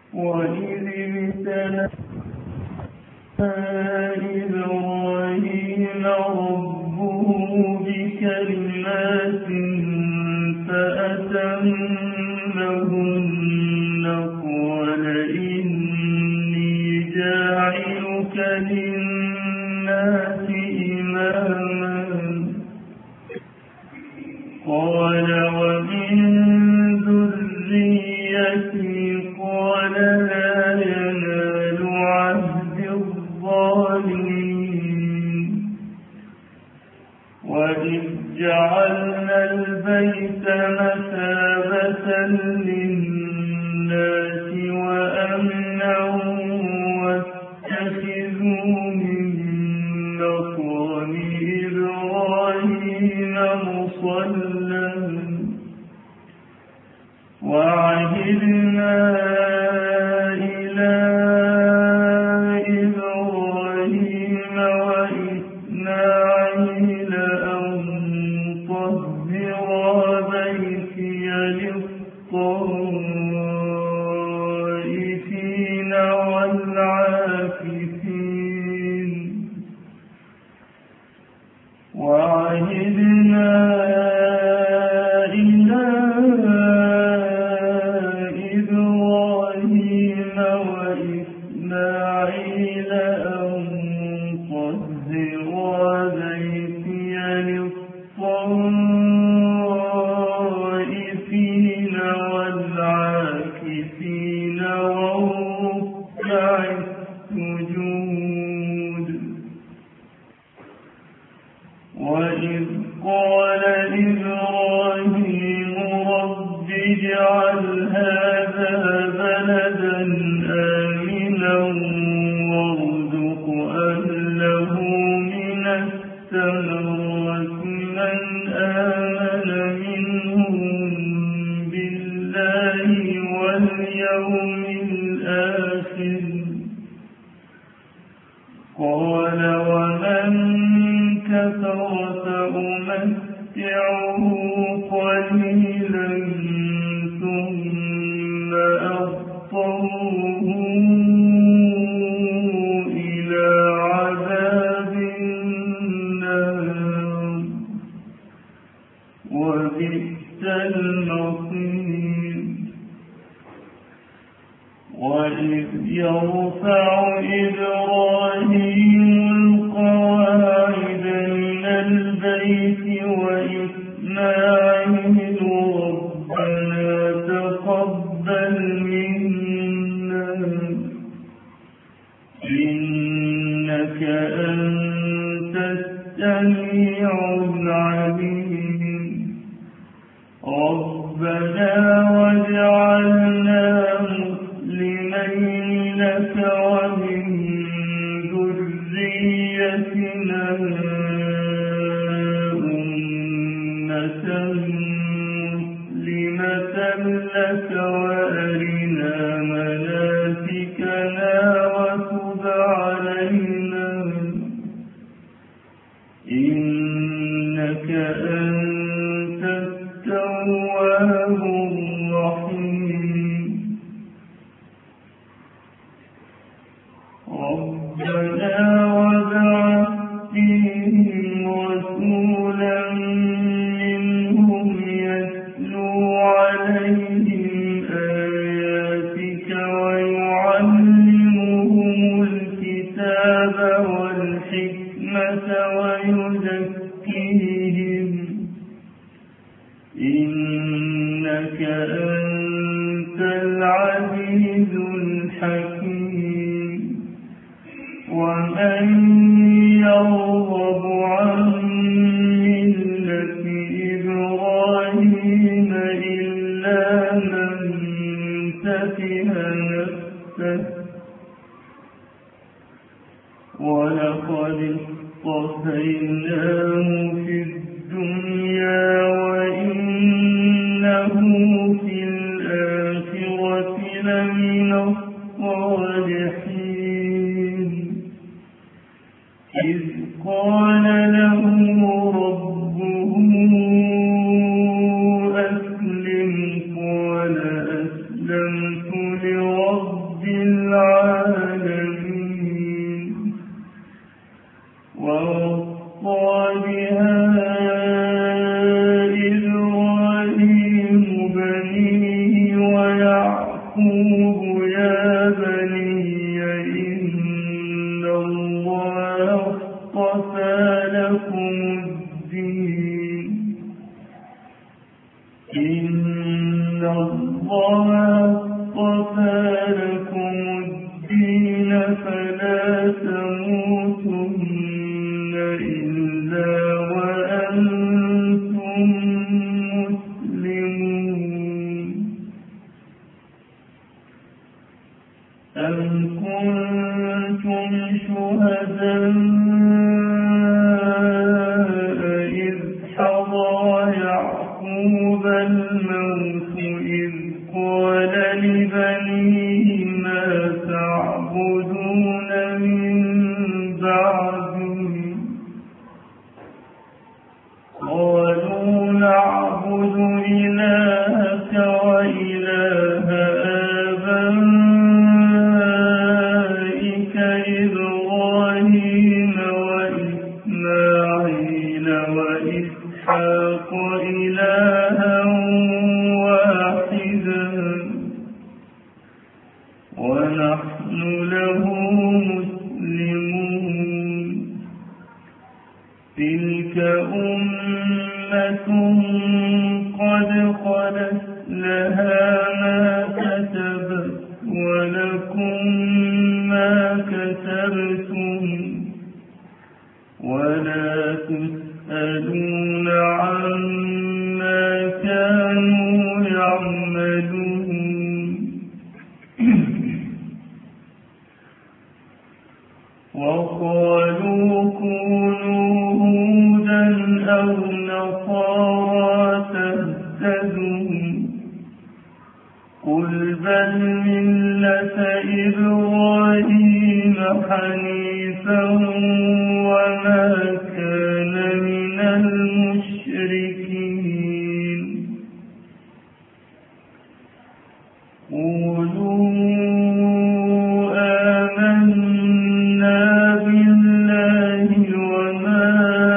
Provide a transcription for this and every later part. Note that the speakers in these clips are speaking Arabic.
وإذ ابتلى إبراهيم ربه بكلمات فأتمهن قال إني جاعلك للناس إماما قال ومن ذريتي قال لا ينال عهد الظالمين وإذ جعلنا البيت مثابة للناس وأمنا واتخذوا من مقام إبراهيم مصلى وعهدنا إلى إبراهيم وإسماعيل أن طهرا بيتي للطائفين والعاكفين وعهدنا إلى إبراهيم وإسماعيل أن طهرا بيتي للطائفين والعاكفين والركع السجود وإذ قال إبراهيم رب اجعل هذا بلدا آمنا وارزق أهله من الثمرات من آمن منهم بالله واليوم الآخر قال ومن كفر فأمتعه قليلا ثم أضطره إلى عذاب النار وبئس المصير وإذ يرفع إبراهيم القواعد من البيت وإسماعيل ربنا تقبل منا إنك أنت السميع العليم ربنا واجعلنا مسلمين لك ومن ذريتنا أمة مسلمة لك وأرنا مناسكنا وتب علينا إنك أنت التواب الرحيم ربنا وابعث فيهم رسولا منهم يتلو عليهم آياتك ويعلمهم الكتاب والحكمة ويزكيهم إنك أنت العزيز الحكيم ومن يرغب عن ملة إبراهيم إلا من سفه نفسه ولقد اصطفيناه في الدنيا وإنه في الآخرة لمن الصالحين إذ قال له ربه أسلم قال أسلمت لرب يعقوب يا بني إن الله اصطفى لكم الدين فلا تموتن إلا وأنتم مسلمون أم كنتم شهداء إذ حضر يعقوب الموت إذ قال لبنيه ما تعبدون من بعده قالوا نعبد إلهك وإله آبائك إبراهيم وإسماعيل وإسحاق إلها واحدا ونحن له مسلمون تلك أمة قد خلت لها ما كسبت ولكم ما كسبتم ولا تسألون عما كانوا يعملون وقالوا كونوا هودا أو نصارى تهتدوا قل بل ملة إبراهيم حنيفا وما كان من المشركين قولوا آمنا بالله وما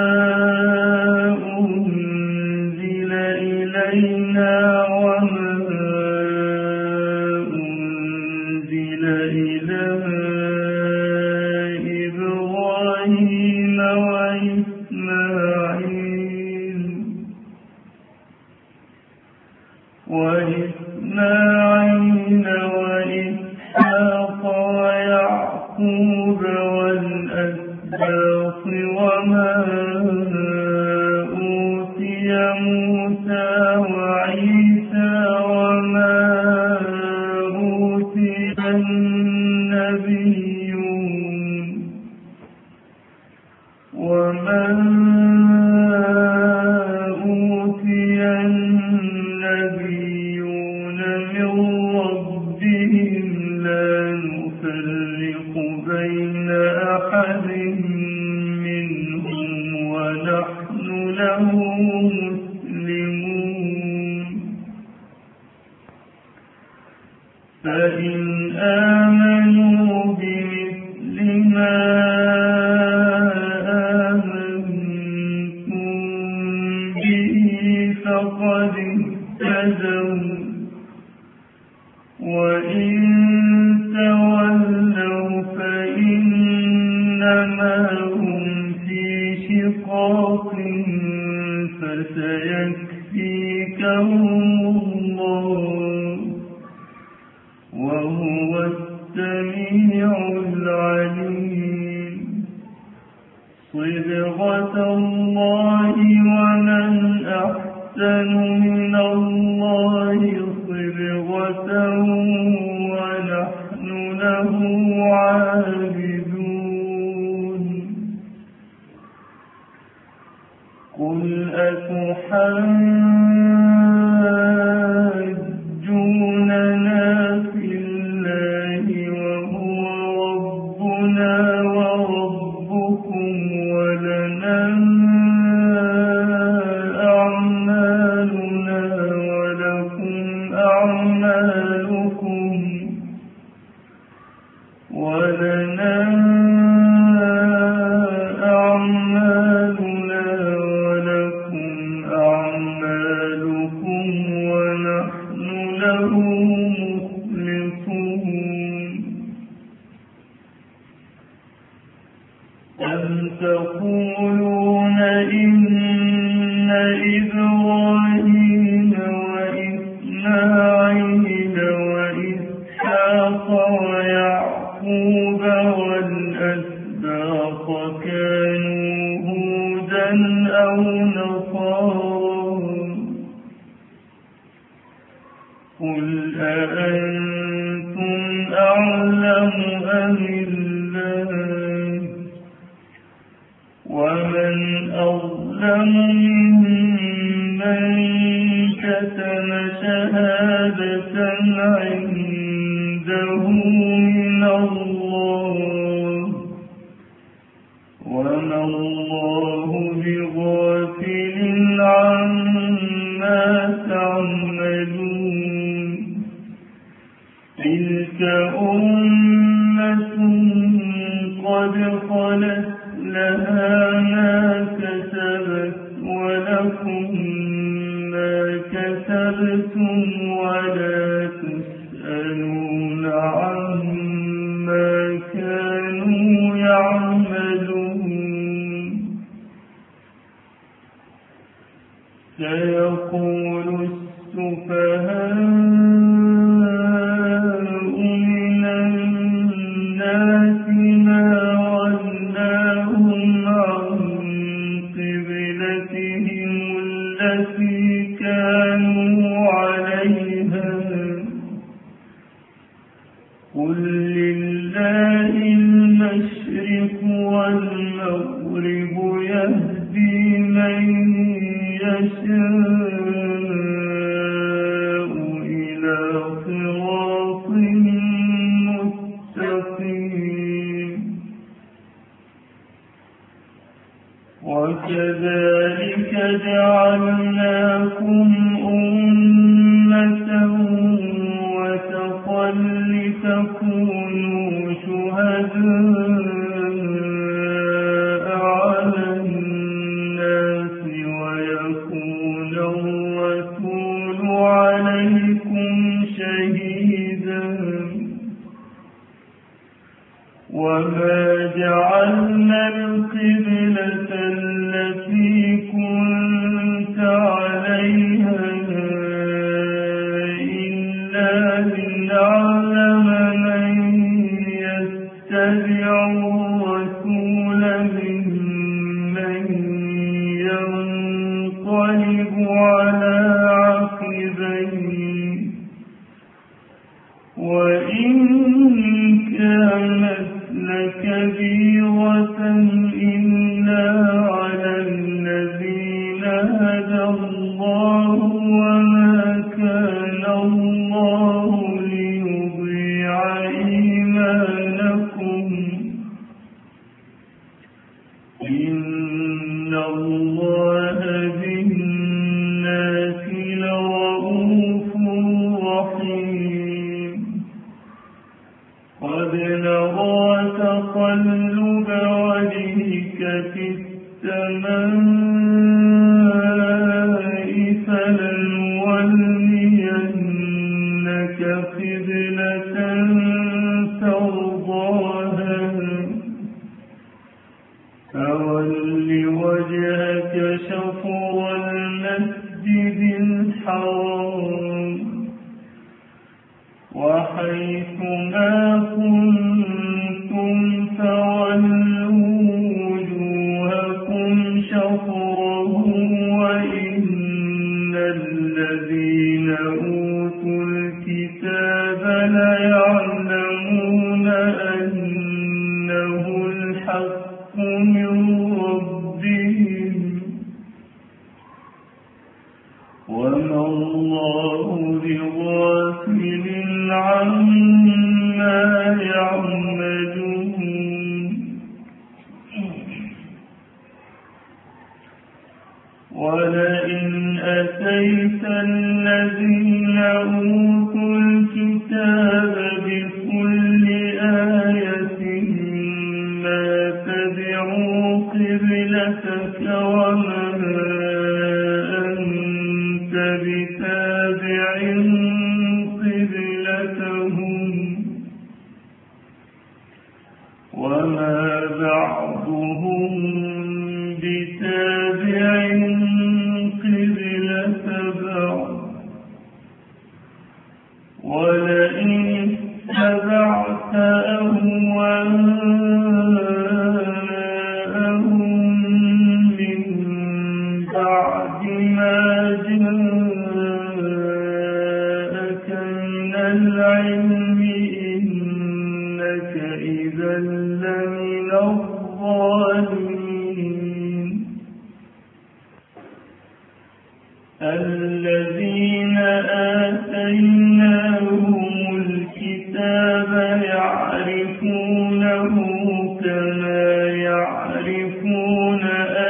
أنزل إلينا وما أنزل إلى إبراهيم وإسماعيل وإسحاق ويعقوب والأسباط وما أوتي موسى وعيسى وما أوتي النبيون من ربهم لا نفرق بين أحد منهم ونحن له مسلمون فإن آمنوا بمثل ما آمنتم به فقد اهتدوا وإن تولوا فإنما هم في شقاق فسيكفيكهم الله وهو السميع العليم صبغة الله ومن أحسن من الله صبغة ونحن له عابدون قل أتحاجوننا في الله وهو ربنا وربكم ولنا أعمالنا ولكم أعمالكم ونحن له مسلمون تقولون إن إبراهيم وإسماعيل وإسحاق ويعقوب والأسباط كانوا هودا أو نصارى قل أأنتم أعلم أم الله ومن أظلم ممن كتم شهادة عنده من الله وما الله بغافل عما تعملون تلك أمة قد خلت لها ما كسبت ولكم ما كسبتم ولا تسألون عما كانوا يعملون سيقول السفهاء من الناس ما ولاهم عن قبلتهم التي كانوا عليها قل لله المشرق والمغرب يهدي من يشاء إلى صراط مستقيم وكذلك جعلناكم أمة وسطا لتكونوا شهداء على الناس ويكون الرسول عليكم شهيدا وما جعلنا القبلة التي كنت عليها إلا لنعلم من يتبع الرسول ممن ينقلب على عقبيه وإن كانت لكبيرة إلا على الذين هدى الله وما كان الله ليضيع إيمانكم إن الله بالناس لرؤوف رحيم قد نرى تقلب وجهك في السماء فلنولينك قبلة ترضاها فول وجهك شطر المسجد الحرام وحيث ما كنتم فولوا وجوهكم شطره وإن الذين أوتوا الكتاب ليعلمون أنه الحق من ربهم وما الله بغافل عما يعملون ولئن أتيت الذين أوتوا الكتاب بكل آية ما تبعوا قبلتك وما أنت بتابع قبلتهم وما بعد بعضهم بتابع قبلة بعض ولئن اتبعت أهواءهم من بعد ما جاءك من العلم إنك إذا لمن الظالمين الذين آتيناهم الكتاب يعرفونه كما يعرفون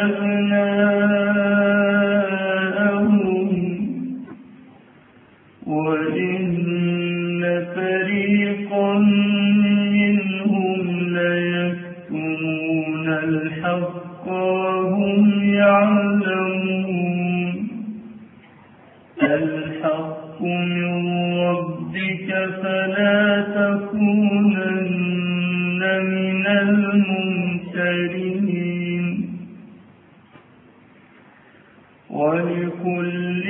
أبناءهم وإن فريقا منهم ليكتمون الحق وهم يعلمون الحق من ربك فلا تكونن من الممترين ولكل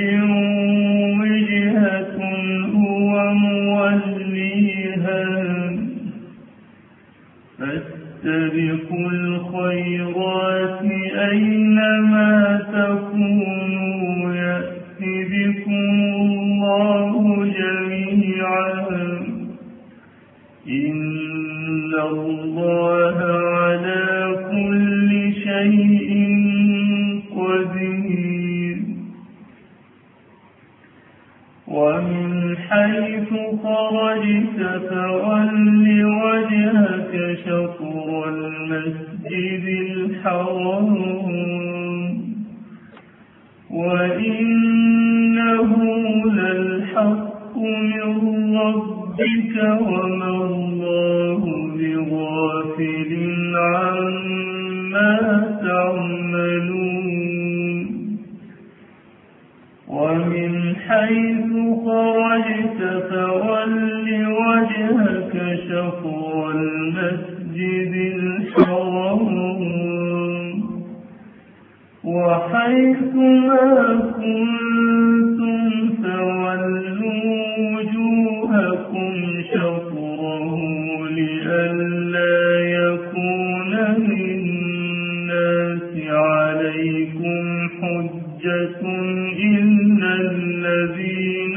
وجهة هو موليها فاستبقوا الخيرات أينما تكونوا يأت بكم الله جميعا إن الله على كل شيء قدير ومن حيث خرجت فول وجهك شطر المسجد الحرام وإنه للحق من ربك وما الله بغافل عما تعملون ومن حيث خرجت فول وجهك شطر المسجد الحرام وحيث ما كنتم فولوا وجوهكم شطره لئلا يكون للناس عليكم حجة إلا الذين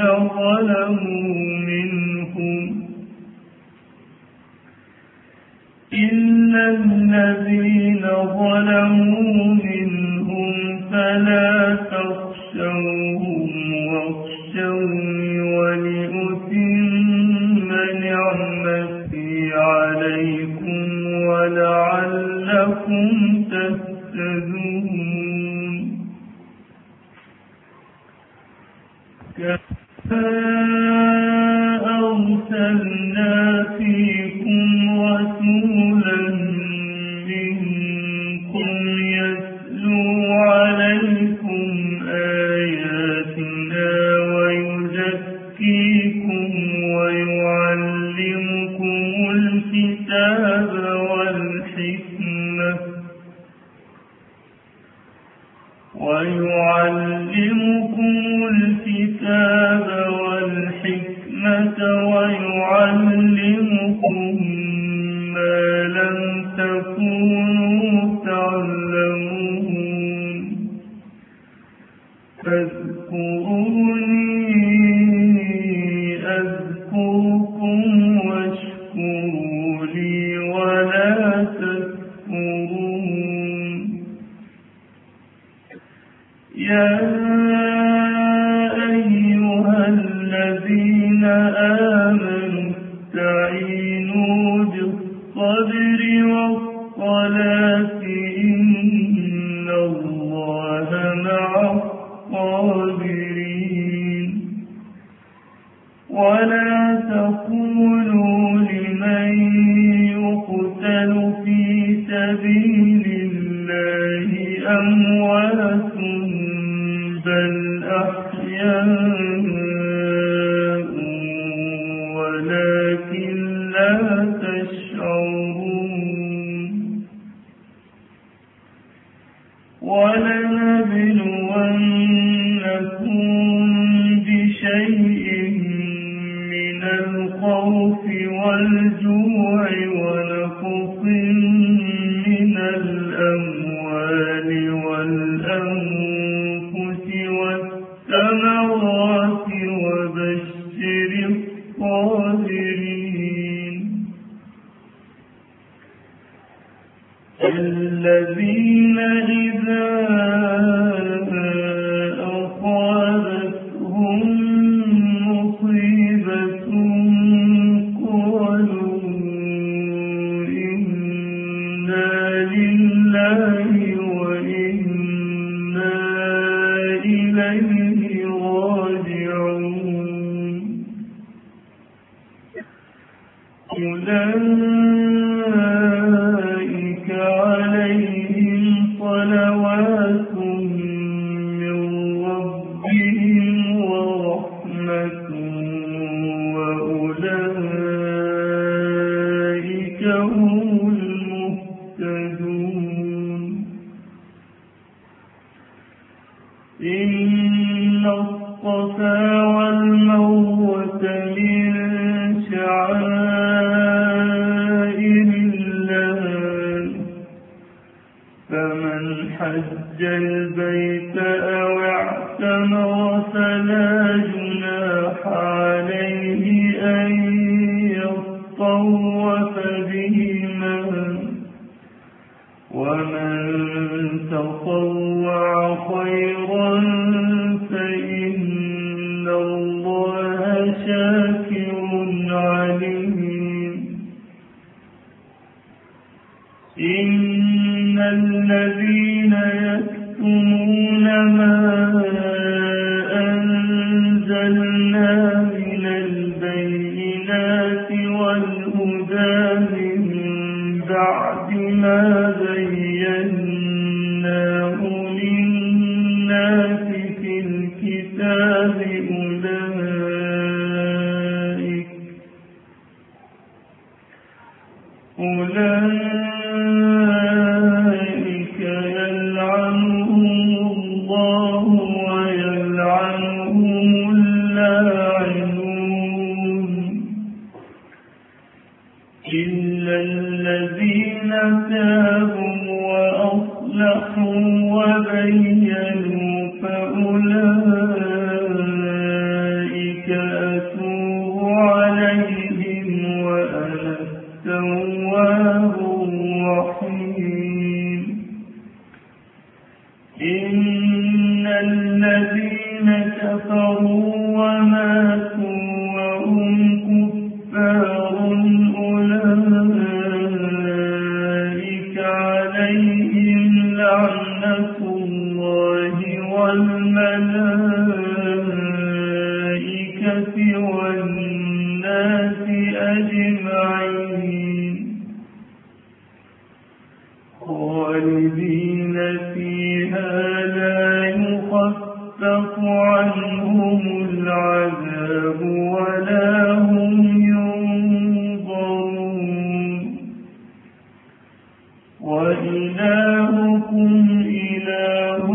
ظلموا منهم فلا تخشوهم واخشوني ولأتم نعمتي عليكم ولعلكم تهتدون أرسلنا فيكم رسولا منكم يتلو عليكم آياتنا ويزكيكم ويعلمكم الكتاب والحكمة ويعلمكم ما لم تكونوا تعلمون فاذكروني أذكركم واشكروا لي ولا تكفرون يا أيها الذين آمنوا استعينوا بالصبر والصلاة إن الله مع الصابرين ولا تقولوا لمن يقتل في سبيل الله أموات بل أحياء ولكن لا تشعرون والجوع ونقص من الأموال والأنفس والثمرات وبشر الصابرين الذين إذا أصابتهم مصيبة قالوا إنا لله وإنا إليه راجعون أولئك عليهم صلوات من ربهم ورحمة وأولئك هم المهتدون إن الصفا والمروة من شعائر الله فمن حج البيت أو اعتمر فلا جناح عليه أن يطوف بهما ومن تطوع خيرا فإن الله شاكر عليم إن الذين يكتمون ما أنزلنا من البينات والهدى من بعد ما بيناه للناس في الكتاب أولئك يلعنهم الله ويلعنهم اللاعنون إلا الذين تابوا وأصلحوا وبينوا فأولئك أتوب عليهم وأنا التواب الرحيم إن الذين كفروا وماتوا وهم كفار أولئك عليهم لعنة الله والملائكة والناس أجمعين خالدين فيها لا يخفف عنهم العذاب ولا هم ينظرون وإلهكم إله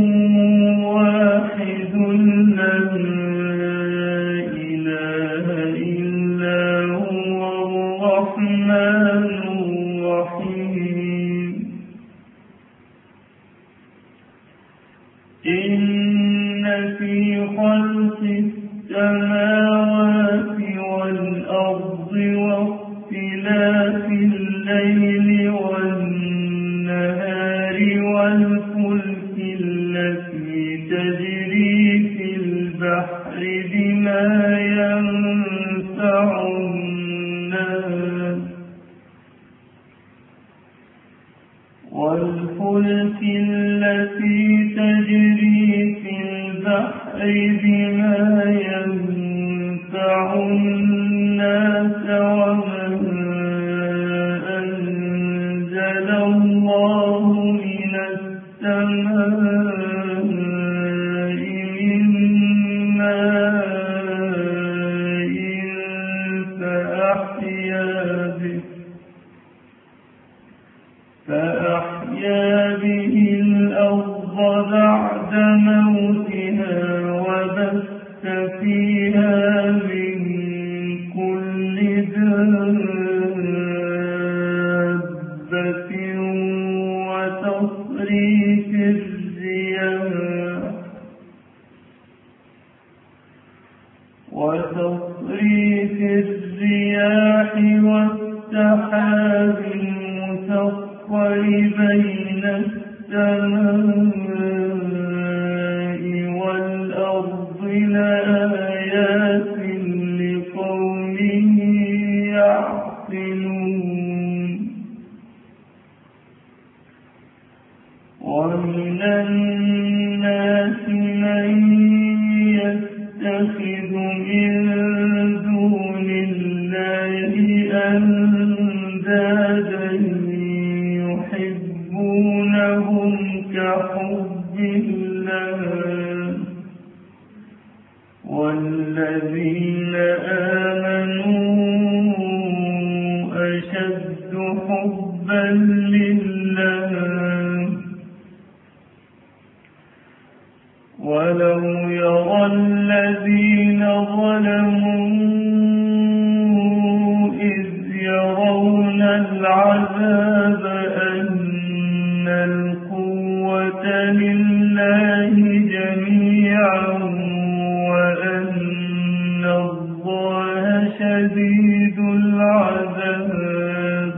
واحد لا إله إلا هو الرحمن الرحيم إن في خلق السماوات والأرض واختلاف الليل والنهار والفلك التي تجري في البحر بما ينفع الناس والفلك التي تجري في البحر بما ينفع الناس وما أنزل الله من السماء من ماء فأحيا به الأرض بعد موتها وبث فيها من كل دابة السحاب المسخر بين السماء والأرض لآيات لقوم يعقلون ومن الناس من يتخذ من دون الله أندادا يحبونهم كحب الله والذين آمنوا أشد حبا لله ولو يرى الذين ظلموا إذ يرون العذاب أن القوة لله جميعا وأن الله شديد العذاب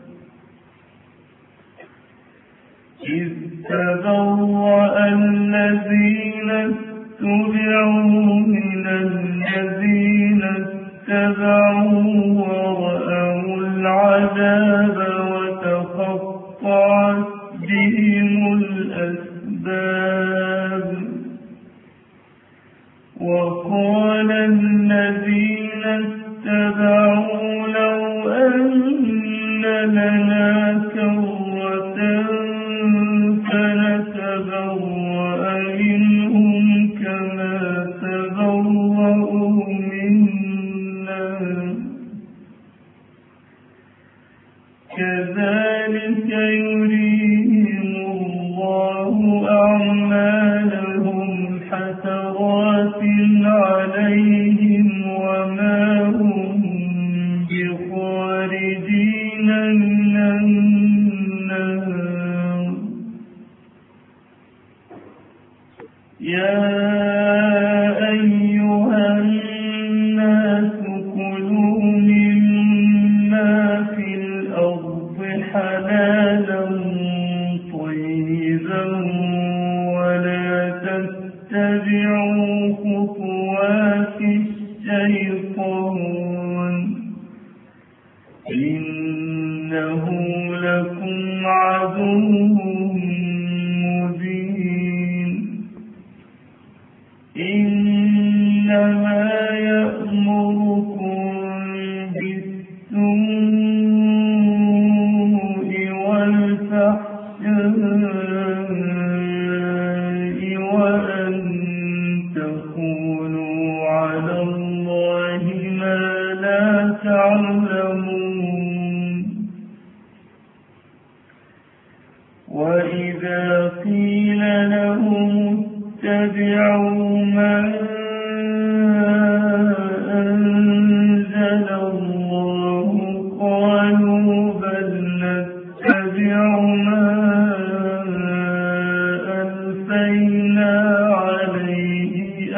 إذ تبرأ الذين اتبعوا من الذين اتبعوا ورأوا العذاب وتقطعت بهم الأسباب وقال الذين اتبعوا لو أن لنا كرة فنتبرأ منهم كما تبرأوا منا كذلك يريهم الله أعمالهم حسرات عليهم وما هم بخارجين من النار يا أيها الناس كلوا مما في الأرض حلالا طيبا ولا تتبعوا خطوات الشيطان إنه لكم عدو مبين إنما يأمركم بالسوء والفحشاء وأن تقولوا على الله ما لا تعلمون وإذا قيل لهم اتبعوا ما أنزل الله قالوا بل نتبع ما ألفينا عليه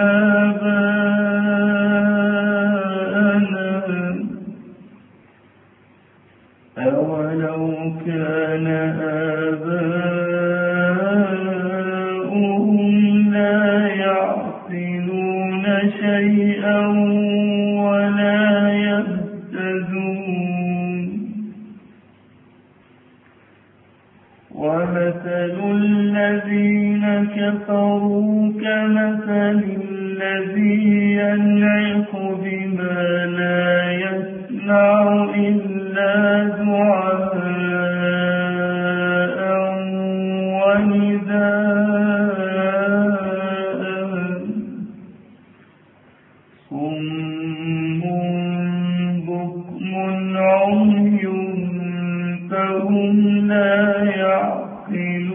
آباءنا أولو كان آباؤهم لا يعقلون شيئا ولا يهتدون ومثل الذين كفروا كمثل الذي ينعق بما لا يسمع إلا دعاء ونداء صم بكم عمي فهم لا يعقلون